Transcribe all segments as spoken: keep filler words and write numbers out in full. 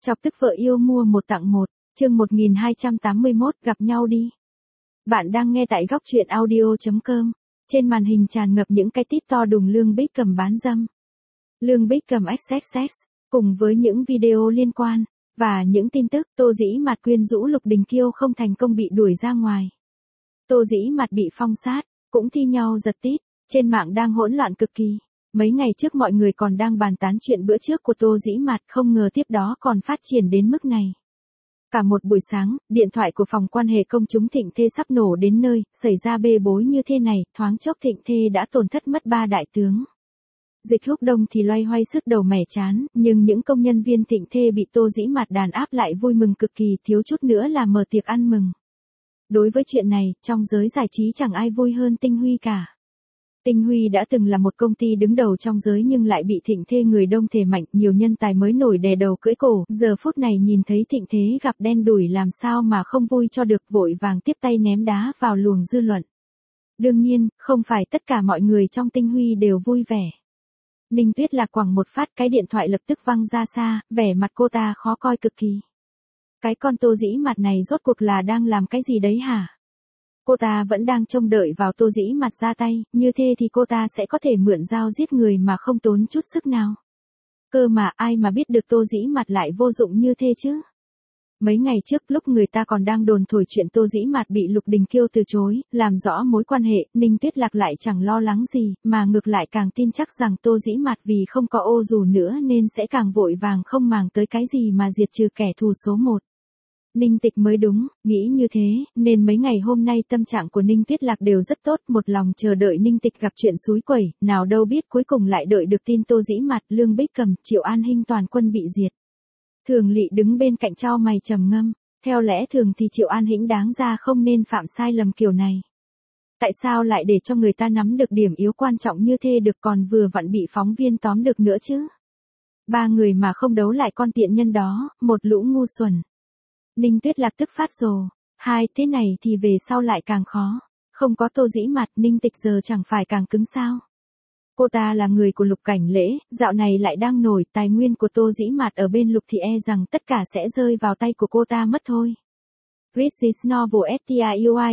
Chọc tức vợ yêu mua một tặng một, chương một nghìn hai trăm tám mươi mốt gặp nhau đi. Bạn đang nghe tại góc truyện audio chấm com. Trên màn hình tràn ngập những cái tít to đùng Lương Bích Cầm bán dâm. Lương Bích Cầm ích ích ích, cùng với những video liên quan, và những tin tức Tô Dĩ Mạt quyến rũ Lục Đình Kiêu không thành công bị đuổi ra ngoài. Tô Dĩ Mạt bị phong sát, cũng thi nhau giật tít, trên mạng đang hỗn loạn cực kỳ. Mấy ngày trước mọi người còn đang bàn tán chuyện bữa trước của Tô Dĩ Mạt, không ngờ tiếp đó còn phát triển đến mức này. Cả một buổi sáng, điện thoại của phòng quan hệ công chúng Thịnh Thê sắp nổ đến nơi, xảy ra bê bối như thế này, thoáng chốc Thịnh Thê đã tổn thất mất ba đại tướng. Dịch Húc Đông thì loay hoay sứt đầu mẻ chán, nhưng những công nhân viên Thịnh Thê bị Tô Dĩ Mạt đàn áp lại vui mừng cực kỳ, thiếu chút nữa là mở tiệc ăn mừng. Đối với chuyện này, trong giới giải trí chẳng ai vui hơn Tinh Huy cả. Tinh Huy đã từng là một công ty đứng đầu trong giới nhưng lại bị Thịnh Thê người đông thể mạnh, nhiều nhân tài mới nổi đè đầu cưỡi cổ, giờ phút này nhìn thấy Thịnh Thế gặp đen đủi làm sao mà không vui cho được, vội vàng tiếp tay ném đá vào luồng dư luận. Đương nhiên, không phải tất cả mọi người trong Tinh Huy đều vui vẻ. Ninh Tuyết Lạc quẳng một phát, cái điện thoại lập tức văng ra xa, vẻ mặt cô ta khó coi cực kỳ. Cái con Tô Dĩ Mạt này rốt cuộc là đang làm cái gì đấy hả? Cô ta vẫn đang trông đợi vào Tô Dĩ Mạt ra tay, như thế thì cô ta sẽ có thể mượn dao giết người mà không tốn chút sức nào. Cơ mà ai mà biết được Tô Dĩ Mạt lại vô dụng như thế chứ? Mấy ngày trước lúc người ta còn đang đồn thổi chuyện Tô Dĩ Mạt bị Lục Đình Kiêu từ chối, làm rõ mối quan hệ, Ninh Tuyết Lạc lại chẳng lo lắng gì, mà ngược lại càng tin chắc rằng Tô Dĩ Mạt vì không có ô dù nữa nên sẽ càng vội vàng không màng tới cái gì mà diệt trừ kẻ thù số một. Ninh Tịch mới đúng, nghĩ như thế, nên mấy ngày hôm nay tâm trạng của Ninh Tuyết Lạc đều rất tốt, một lòng chờ đợi Ninh Tịch gặp chuyện xúi quẩy, nào đâu biết cuối cùng lại đợi được tin Tô Dĩ Mạt, Lương Bích Cầm, Triệu An Hinh toàn quân bị diệt. Thường Lị đứng bên cạnh chau mày trầm ngâm, theo lẽ thường thì Triệu An Hĩnh đáng ra không nên phạm sai lầm kiểu này. Tại sao lại để cho người ta nắm được điểm yếu quan trọng như thế được, còn vừa vặn bị phóng viên tóm được nữa chứ? Ba người mà không đấu lại con tiện nhân đó, một lũ ngu xuẩn. Ninh Tuyết Lạc tức phát rồ, hai, thế này thì về sau lại càng khó, không có Tô Dĩ Mạt, Ninh Tịch giờ chẳng phải càng cứng sao? Cô ta là người của Lục Cảnh Lễ, dạo này lại đang nổi, tài nguyên của Tô Dĩ Mạt ở bên Lục thì e rằng tất cả sẽ rơi vào tay của cô ta mất thôi. Read this novel at the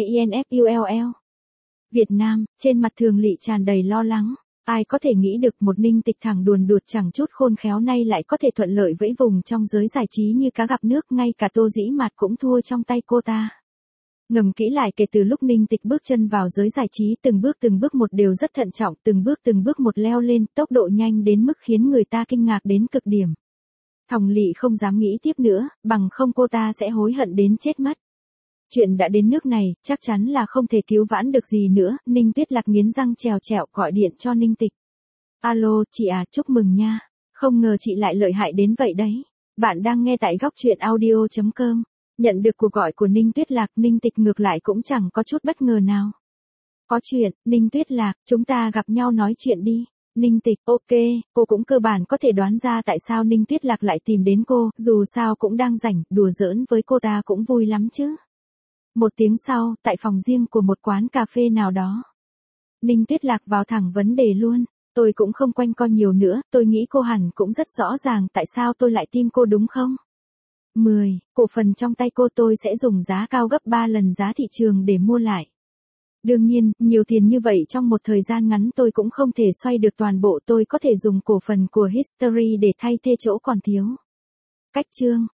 inful. Việt Nam, trên mặt Thường Lị tràn đầy lo lắng. Ai có thể nghĩ được một Ninh Tịch thẳng đuồn đuột chẳng chút khôn khéo nay lại có thể thuận lợi vẫy vùng trong giới giải trí như cá gặp nước, ngay cả Tô Dĩ Mạt cũng thua trong tay cô ta. Ngầm kỹ lại, kể từ lúc Ninh Tịch bước chân vào giới giải trí, từng bước từng bước một đều rất thận trọng, từng bước từng bước một leo lên, tốc độ nhanh đến mức khiến người ta kinh ngạc đến cực điểm. Thòng Lị không dám nghĩ tiếp nữa, bằng không cô ta sẽ hối hận đến chết mất. Chuyện đã đến nước này, chắc chắn là không thể cứu vãn được gì nữa, Ninh Tuyết Lạc nghiến răng trèo trẹo gọi điện cho Ninh Tịch. Alo, chị à, chúc mừng nha. Không ngờ chị lại lợi hại đến vậy đấy. Bạn đang nghe tại góc truyện audio chấm com. Nhận được cuộc gọi của Ninh Tuyết Lạc, Ninh Tịch ngược lại cũng chẳng có chút bất ngờ nào. Có chuyện, Ninh Tuyết Lạc, chúng ta gặp nhau nói chuyện đi. Ninh Tịch, ok, cô cũng cơ bản có thể đoán ra tại sao Ninh Tuyết Lạc lại tìm đến cô, dù sao cũng đang rảnh, đùa giỡn với cô ta cũng vui lắm chứ. Một tiếng sau, tại phòng riêng của một quán cà phê nào đó, Ninh Tuyết Lạc vào thẳng vấn đề luôn. Tôi cũng không quanh co nhiều nữa, tôi nghĩ cô hẳn cũng rất rõ ràng tại sao tôi lại tin cô đúng không? mười, cổ phần trong tay cô tôi sẽ dùng giá cao gấp ba lần giá thị trường để mua lại. Đương nhiên, nhiều tiền như vậy trong một thời gian ngắn tôi cũng không thể xoay được toàn bộ, tôi có thể dùng cổ phần của History để thay thế chỗ còn thiếu. Cách chương,